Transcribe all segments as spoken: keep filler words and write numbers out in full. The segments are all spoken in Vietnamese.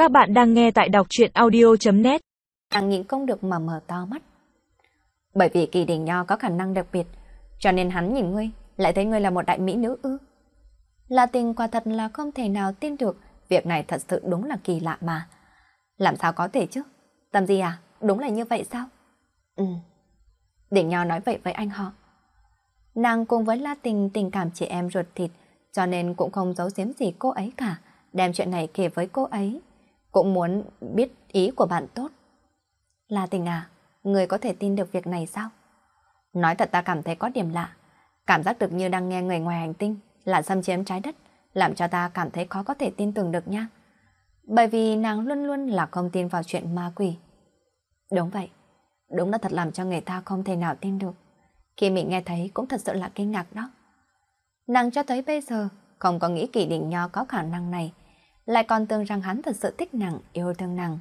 Các bạn đang nghe tại đọc truyện audio chấm net. Nàng nhịn không được mà mở to mắt. Bởi vì Kỳ Đình Nho có khả năng đặc biệt, cho nên hắn nhìn ngươi, lại thấy ngươi là một đại mỹ nữ ư. La Tình quả thật là không thể nào tin được, việc này thật sự đúng là kỳ lạ mà. Làm sao có thể chứ? Tâm gì à? Đúng là như vậy sao? Ừ. Đình Nho nói vậy với anh họ. Nàng cùng với La Tình tình cảm chị em ruột thịt, cho nên cũng không giấu giếm gì cô ấy cả, đem chuyện này kể với cô ấy. Cũng muốn biết ý của bạn tốt. La Tình à, người có thể tin được việc này sao? Nói thật ta cảm thấy có điểm lạ. Cảm giác được như đang nghe người ngoài hành tinh là xâm chiếm trái đất, làm cho ta cảm thấy khó có thể tin tưởng được nha. Bởi vì nàng luôn luôn là không tin vào chuyện ma quỷ. Đúng vậy, đúng là thật làm cho người ta không thể nào tin được. Khi mình nghe thấy cũng thật sự là kinh ngạc đó. Nàng cho tới bây giờ không có nghĩ Kỳ Đình Nho có khả năng này, lại còn tưởng rằng hắn thật sự thích nàng, yêu thương nàng.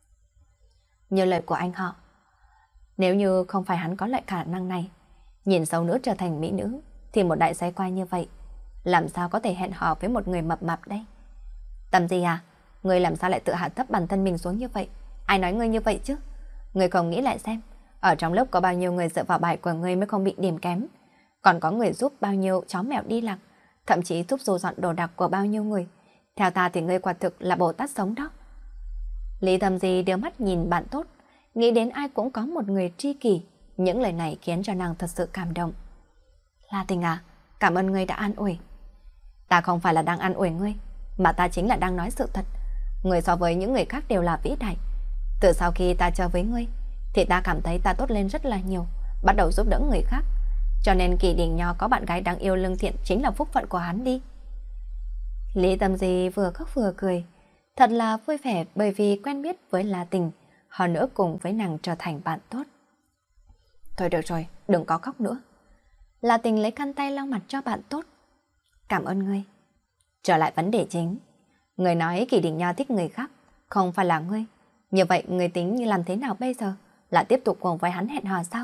Như lời của anh họ, nếu như không phải hắn có lại khả năng này, nhìn xấu nữa trở thành mỹ nữ, thì một đại xoay quay như vậy, làm sao có thể hẹn hò với một người mập mạp đây? Tầm gì à? Ngươi làm sao lại tự hạ thấp bản thân mình xuống như vậy? Ai nói ngươi như vậy chứ? Ngươi không nghĩ lại xem, ở trong lớp có bao nhiêu người dựa vào bài của ngươi mới không bị điểm kém, còn có người giúp bao nhiêu chó mèo đi lạc, thậm chí giúp dù dọn đồ đạc của bao nhiêu người. Theo ta thì ngươi quả thực là Bồ Tát sống đó. Lý Tâm Di đưa mắt nhìn bạn tốt, nghĩ đến ai cũng có một người tri kỷ. Những lời này khiến cho nàng thật sự cảm động. La Tình à, cảm ơn ngươi đã an ủi. Ta không phải là đang an ủi ngươi, mà ta chính là đang nói sự thật. Ngươi so với những người khác đều là vĩ đại. Từ sau khi ta chơi với ngươi, thì ta cảm thấy ta tốt lên rất là nhiều, bắt đầu giúp đỡ người khác. Cho nên Kỳ Đình Nho có bạn gái đáng yêu lương thiện chính là phúc phận của hắn đi. Lý Tâm Di vừa khóc vừa cười, thật là vui vẻ bởi vì quen biết với La Tình, hơn nữa cùng với nàng trở thành bạn tốt. Thôi được rồi, đừng có khóc nữa. La Tình lấy khăn tay lau mặt cho bạn tốt. Cảm ơn ngươi. Trở lại vấn đề chính. Người nói Kỳ Đình Nho thích người khác, không phải là ngươi. Như vậy người tính như làm thế nào bây giờ? Là tiếp tục cùng với hắn hẹn hò sao?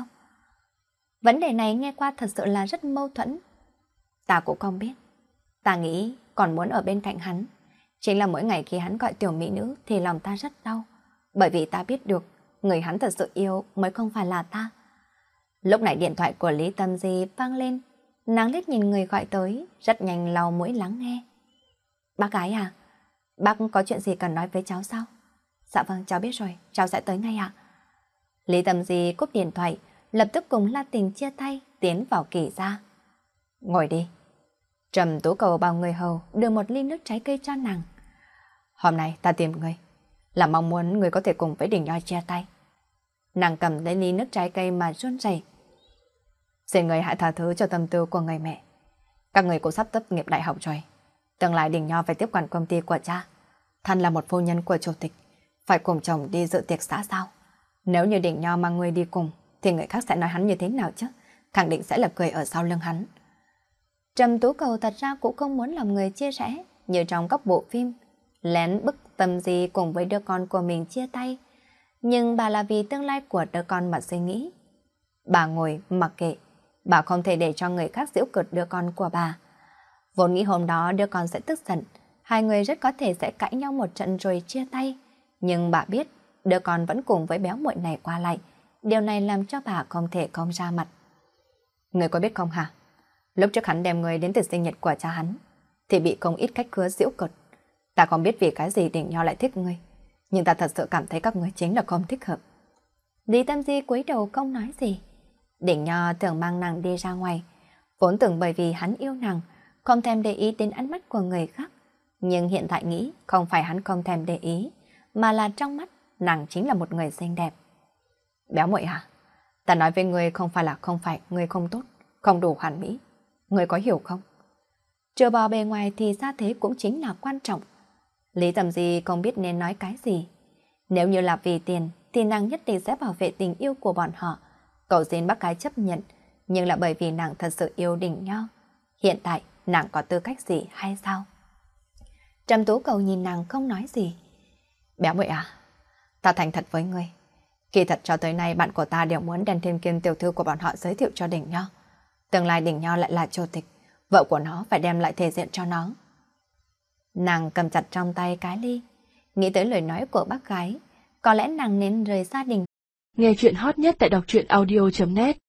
Vấn đề này nghe qua thật sự là rất mâu thuẫn. Ta cũng không biết. Ta nghĩ còn muốn ở bên cạnh hắn. Chính là mỗi ngày khi hắn gọi tiểu mỹ nữ thì lòng ta rất đau. Bởi vì ta biết được người hắn thật sự yêu mới không phải là ta. Lúc này điện thoại của Lý Tâm Di vang lên. Nàng liếc nhìn người gọi tới, rất nhanh lau mũi lắng nghe. Bác gái à, bác có chuyện gì cần nói với cháu sao? Dạ vâng, cháu biết rồi, cháu sẽ tới ngay ạ. Lý Tâm Di cúp điện thoại, lập tức cùng La Tình chia tay, tiến vào Kỳ gia. Ngồi đi. Trầm Tú Cầu bảo người hầu đưa một ly nước trái cây cho nàng. Hôm nay ta tìm người, là mong muốn người có thể cùng với Đình Nho chia tay. Nàng cầm lấy ly nước trái cây mà run rẩy. Xin người hãy tha thứ cho tâm tư của người mẹ. Các người cũng sắp tốt nghiệp đại học rồi. Tương lai Đình Nho phải tiếp quản công ty của cha. Thân là một phu nhân của chủ tịch, phải cùng chồng đi dự tiệc xã sao? Nếu như Đình Nho mang người đi cùng, thì người khác sẽ nói hắn như thế nào chứ? Khẳng định sẽ là cười ở sau lưng hắn. Trầm Tú Cầu thật ra cũng không muốn làm người chia rẽ, như trong các bộ phim, lén bức Tâm Di cùng với đứa con của mình chia tay. Nhưng bà là vì tương lai của đứa con mà suy nghĩ. Bà ngồi mặc kệ, bà không thể để cho người khác giễu cợt đứa con của bà. Vốn nghĩ hôm đó đứa con sẽ tức giận, hai người rất có thể sẽ cãi nhau một trận rồi chia tay. Nhưng bà biết đứa con vẫn cùng với béo muội này qua lại, điều này làm cho bà không thể không ra mặt. Người có biết không hả? Lúc trước hắn đem người đến từ sinh nhật của cha hắn, thì bị không ít khách khứa giễu cợt. Ta không biết vì cái gì Đình Nho lại thích ngươi, nhưng ta thật sự cảm thấy các ngươi chính là không thích hợp. Lý Tâm Di cúi đầu không nói gì. Đình Nho thường mang nàng đi ra ngoài, vốn tưởng bởi vì hắn yêu nàng, không thèm để ý đến ánh mắt của người khác. Nhưng hiện tại nghĩ không phải hắn không thèm để ý, mà là trong mắt nàng chính là một người xinh đẹp. Béo muội hả? Ta nói với ngươi không phải là không phải ngươi không tốt, không đủ hoàn mỹ. Ngươi có hiểu không? Trừ bỏ bề ngoài thì gia thế cũng chính là quan trọng. Lý Tâm Di không biết nên nói cái gì. Nếu như là vì tiền thì nàng nhất định sẽ bảo vệ tình yêu của bọn họ. Cậu xin bác gái chấp nhận, nhưng là bởi vì nàng thật sự yêu Đình Nho. Hiện tại nàng có tư cách gì hay sao? Trầm Tú Cầu nhìn nàng không nói gì. Béo muội à, ta thành thật với ngươi. Kỳ thật cho tới nay bạn của ta đều muốn đem thiên kim tiểu thư của bọn họ giới thiệu cho Đình Nho. Tương lai Đình Nho lại là chủ tịch, vợ của nó phải đem lại thể diện cho nó. Nàng cầm chặt trong tay cái ly, Nghĩ tới lời nói của bác gái, có lẽ nàng nên rời gia đình. Nghe chuyện hot nhất tại đọc truyện audio chấm net